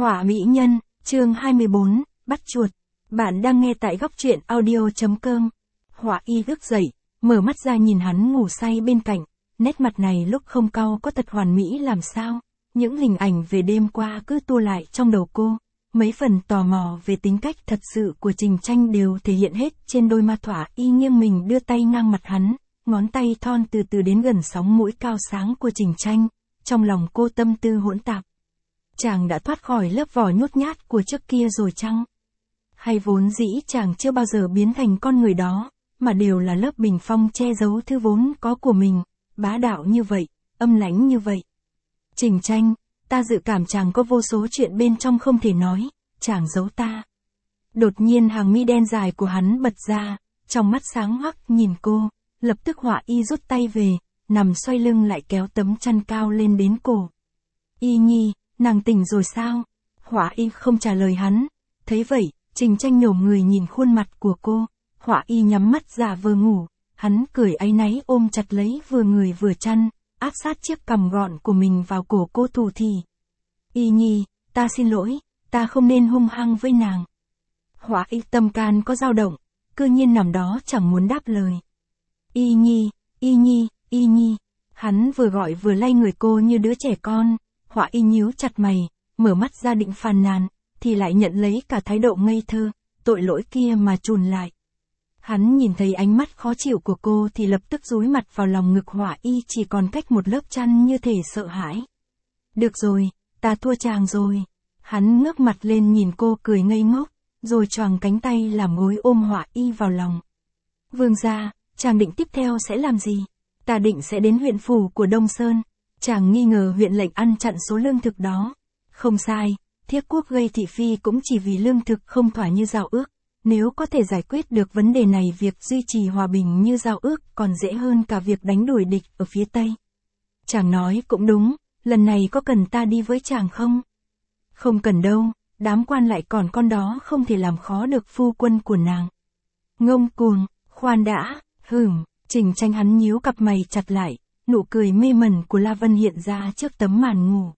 Họa mỹ nhân, chương 24, bắt chuột. Bạn đang nghe tại góc truyện audio.com. Họa y thức dậy, mở mắt ra nhìn hắn ngủ say bên cạnh, nét mặt này lúc không cau có thật hoàn mỹ làm sao. Những hình ảnh về đêm qua cứ tua lại trong đầu cô, mấy phần tò mò về tính cách thật sự của Trình Tranh đều thể hiện hết trên đôi má Họa y nghiêng mình đưa tay ngang mặt hắn, ngón tay thon từ từ đến gần sóng mũi cao sáng của Trình Tranh, trong lòng cô tâm tư hỗn tạp. Chàng đã thoát khỏi lớp vỏ nhút nhát của trước kia rồi chăng? Hay vốn dĩ chàng chưa bao giờ biến thành con người đó, mà đều là lớp bình phong che giấu thứ vốn có của mình, bá đạo như vậy, âm lãnh như vậy. Trình Tranh, ta dự cảm chàng có vô số chuyện bên trong không thể nói, chàng giấu ta. Đột nhiên hàng mi đen dài của hắn bật ra, trong mắt sáng hoắc nhìn cô, lập tức Họa y rút tay về, nằm xoay lưng lại kéo tấm chăn cao lên đến cổ. Y Nhi, nàng tỉnh rồi sao? Họa y không trả lời hắn. Thấy vậy, Trình Tranh nhổm người nhìn khuôn mặt của cô. Họa y nhắm mắt giả vờ ngủ. Hắn cười áy náy ôm chặt lấy vừa người vừa chăn, áp sát chiếc cằm gọn của mình vào cổ cô thủ thỉ. Y Nhi, ta xin lỗi, ta không nên hung hăng với nàng. Họa y tâm can có dao động, cư nhiên nằm đó chẳng muốn đáp lời. Y Nhi, Y Nhi, Y Nhi. Hắn vừa gọi vừa lay người cô như đứa trẻ con. Họa y nhíu chặt mày, mở mắt ra định phàn nàn, thì lại nhận lấy cả thái độ ngây thơ, tội lỗi kia mà trùn lại. Hắn nhìn thấy ánh mắt khó chịu của cô thì lập tức dúi mặt vào lòng ngực Họa y chỉ còn cách một lớp chăn như thể sợ hãi. Được rồi, ta thua chàng rồi. Hắn ngước mặt lên nhìn cô cười ngây ngốc, rồi choàng cánh tay làm gối ôm Họa y vào lòng. Vương gia, chàng định tiếp theo sẽ làm gì? Ta định sẽ đến huyện phủ của Đông Sơn. Chàng nghi ngờ huyện lệnh ăn chặn số lương thực đó. Không sai, Thiết Quốc gây thị phi cũng chỉ vì lương thực không thỏa như giao ước. Nếu có thể giải quyết được vấn đề này, việc duy trì hòa bình như giao ước còn dễ hơn cả việc đánh đuổi địch ở phía Tây. Chàng nói cũng đúng, lần này có cần ta đi với chàng không? Không cần đâu, đám quan lại còn con đó không thể làm khó được phu quân của nàng. Ngông cuồng, khoan đã, Trình Tranh hắn nhíu cặp mày chặt lại. Nụ cười mê mẩn của La Vân hiện ra trước tấm màn ngủ.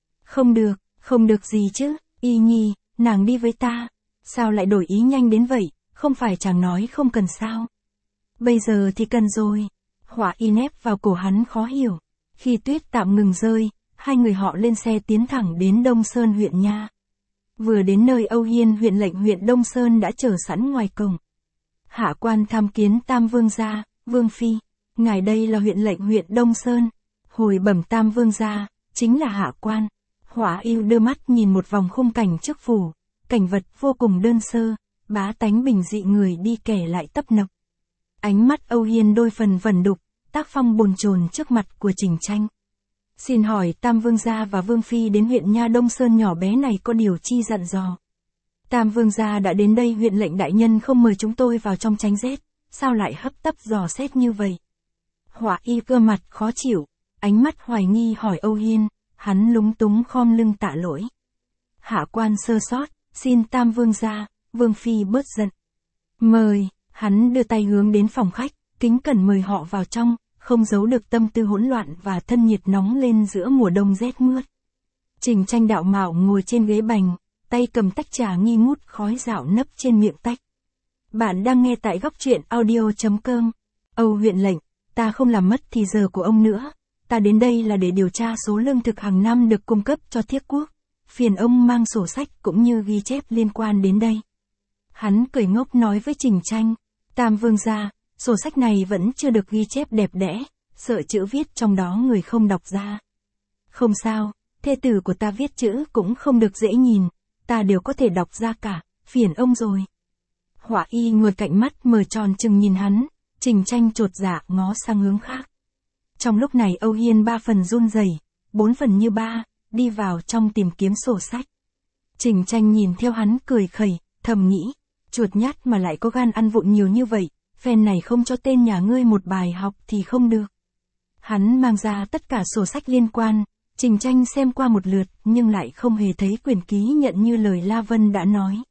Không được gì chứ, Y Nhi, nàng đi với ta. Sao lại đổi ý nhanh đến vậy, không phải chàng nói không cần sao? Bây giờ thì cần rồi. Họa y nép vào cổ hắn khó hiểu. Khi tuyết tạm ngừng rơi, hai người họ lên xe tiến thẳng đến Đông Sơn huyện nha. Vừa đến nơi, Âu Hiên huyện lệnh huyện Đông Sơn đã chờ sẵn ngoài cổng. Hạ quan tham kiến Tam Vương gia, Vương phi. Ngài đây là huyện lệnh huyện Đông Sơn. Hồi bẩm Tam Vương gia, chính là hạ quan. Họa y đưa mắt nhìn một vòng khung cảnh trước phủ, cảnh vật vô cùng đơn sơ, bá tánh bình dị người đi kẻ lại tấp nập. Ánh mắt Âu Hiên đôi phần vẩn đục, tác phong bồn chồn trước mặt của Trình Tranh. Xin hỏi Tam Vương gia và Vương phi đến huyện nha Đông Sơn nhỏ bé này có điều chi dặn dò? Tam Vương gia đã đến đây, huyện lệnh đại nhân không mời chúng tôi vào trong tránh rét, sao lại hấp tấp dò xét như vậy? Họa y cơ mặt khó chịu, ánh mắt hoài nghi hỏi Âu Hiên, hắn lúng túng khom lưng tạ lỗi. Hạ quan sơ sót, xin Tam Vương gia, Vương phi bớt giận. Mời, hắn đưa tay hướng đến phòng khách, kính cẩn mời họ vào trong, không giấu được tâm tư hỗn loạn và thân nhiệt nóng lên giữa mùa đông rét mướt. Trình Tranh đạo mạo ngồi trên ghế bành, tay cầm tách trà nghi ngút khói rạo nấp trên miệng tách. Bạn đang nghe tại góc truyện audio.com. Âu huyện lệnh, ta không làm mất thì giờ của ông nữa. Ta đến đây là để điều tra số lương thực hàng năm được cung cấp cho Thiết Quốc. Phiền ông mang sổ sách cũng như ghi chép liên quan đến đây. Hắn cười ngốc nói với Trình Tranh. Tam Vương gia, sổ sách này vẫn chưa được ghi chép đẹp đẽ, sợ chữ viết trong đó người không đọc ra. Không sao, thê tử của ta viết chữ cũng không được dễ nhìn, ta đều có thể đọc ra cả, phiền ông rồi. Họa y ngồi cạnh mắt mở tròn trừng nhìn hắn. Trình Tranh chột dạ ngó sang hướng khác. Trong lúc này Âu Hiên 3 phần run rẩy, 4 phần như ba, đi vào trong tìm kiếm sổ sách. Trình Tranh nhìn theo hắn cười khẩy, thầm nghĩ, chuột nhát mà lại có gan ăn vụng nhiều như vậy, phen này không cho tên nhà ngươi một bài học thì không được. Hắn mang ra tất cả sổ sách liên quan, Trình Tranh xem qua một lượt nhưng lại không hề thấy quyển ký nhận như lời La Vân đã nói.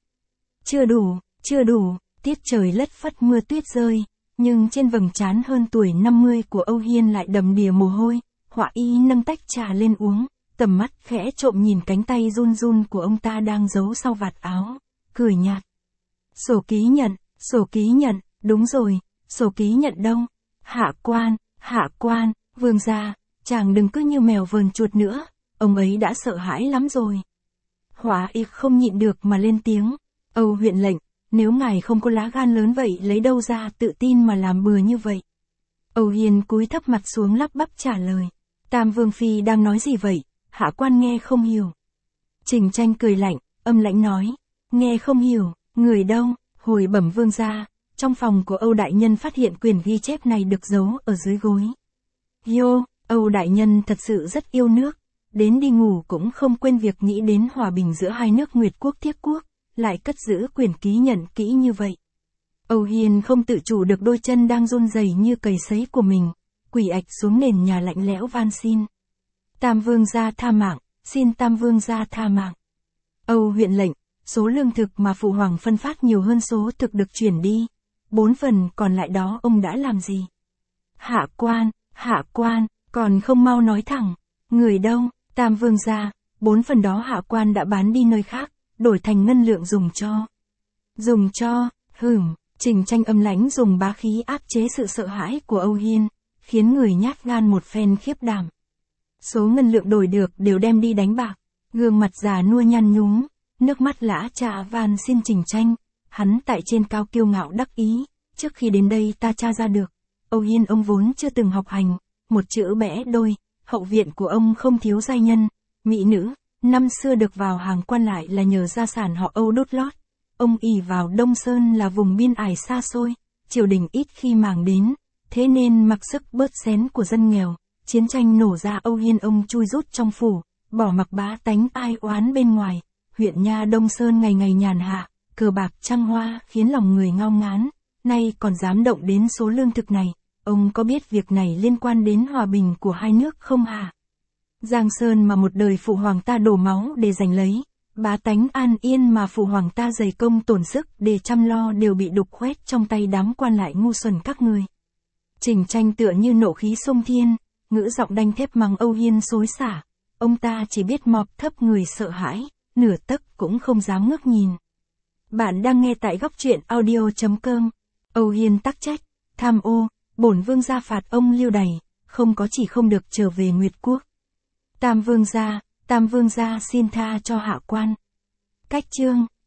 Chưa đủ, tiết trời lất phất mưa tuyết rơi. Nhưng trên vầng trán hơn tuổi 50 của Âu Hiên lại đầm đìa mồ hôi. Họa y nâng tách trà lên uống, tầm mắt khẽ trộm nhìn cánh tay run run của ông ta đang giấu sau vạt áo, cười nhạt. Sổ ký nhận, đúng rồi, sổ ký nhận đâu? Hạ quan, vương gia, chàng đừng cứ như mèo vờn chuột nữa, ông ấy đã sợ hãi lắm rồi. Hỏa Y không nhịn được mà lên tiếng, Âu huyện lệnh, nếu ngài không có lá gan lớn vậy lấy đâu ra tự tin mà làm bừa như vậy? Âu Hiên cúi thấp mặt xuống lắp bắp trả lời, Tam Vương Phi đang nói gì vậy, hạ quan nghe không hiểu. Trình Tranh cười lạnh, âm lãnh nói, nghe không hiểu, người đâu? Hồi bẩm vương gia, trong phòng của Âu đại nhân phát hiện quyển ghi chép này được giấu ở dưới gối. Âu đại nhân thật sự rất yêu nước, đến đi ngủ cũng không quên việc nghĩ đến hòa bình giữa hai nước Nguyệt quốc Thiết quốc, lại cất giữ quyển ký nhận kỹ như vậy. Âu Hiên không tự chủ được đôi chân đang run rẩy như cầy sấy của mình, quỳ ạch xuống nền nhà lạnh lẽo van xin. Tam vương gia tha mạng, xin Tam vương gia tha mạng. Âu huyện lệnh, số lương thực mà phụ hoàng phân phát nhiều hơn số thực được chuyển đi, 4 phần còn lại đó ông đã làm gì? Hạ quan, còn không mau nói thẳng, người đâu? Tam vương gia, 4 phần đó hạ quan đã bán đi nơi khác, đổi thành ngân lượng dùng cho, Trình Tranh âm lãnh dùng bá khí áp chế sự sợ hãi của Âu Hiên, khiến người nhát gan một phen khiếp đảm. Số ngân lượng đổi được đều đem đi đánh bạc, gương mặt già nua nhăn nhúm, nước mắt lã chả van xin Trình Tranh, hắn tại trên cao kiêu ngạo đắc ý, trước khi đến đây ta tra ra được, Âu Hiên ông vốn chưa từng học hành, một chữ bẽ đôi, hậu viện của ông không thiếu giai nhân, mỹ nữ, năm xưa được vào hàng quan lại là nhờ gia sản họ Âu đốt lót. Ông ỷ vào Đông Sơn là vùng biên ải xa xôi, triều đình ít khi màng đến, thế nên mặc sức bớt xén của dân nghèo, chiến tranh nổ ra Âu Hiên ông chui rút trong phủ, bỏ mặc bá tánh ai oán bên ngoài, huyện nha Đông Sơn ngày ngày nhàn hạ, cờ bạc trăng hoa khiến lòng người ngao ngán, nay còn dám động đến số lương thực này, ông có biết việc này liên quan đến hòa bình của hai nước không hả? Giang Sơn mà một đời phụ hoàng ta đổ máu để giành lấy, bá tánh an yên mà phụ hoàng ta dày công tổn sức để chăm lo đều bị đục khoét trong tay đám quan lại ngu xuẩn các người. Trình Tranh tựa như nộ khí sông thiên, ngữ giọng đanh thép mắng Âu Hiên xối xả, ông ta chỉ biết mọp thấp người sợ hãi, nửa tấc cũng không dám ngước nhìn. Bạn đang nghe tại góc truyện audio.com. Âu Hiên tắc trách, tham ô, bổn vương gia phạt ông lưu đày, không có chỉ không được trở về Nguyệt quốc. Tam vương gia xin tha cho hạ quan. Cách chương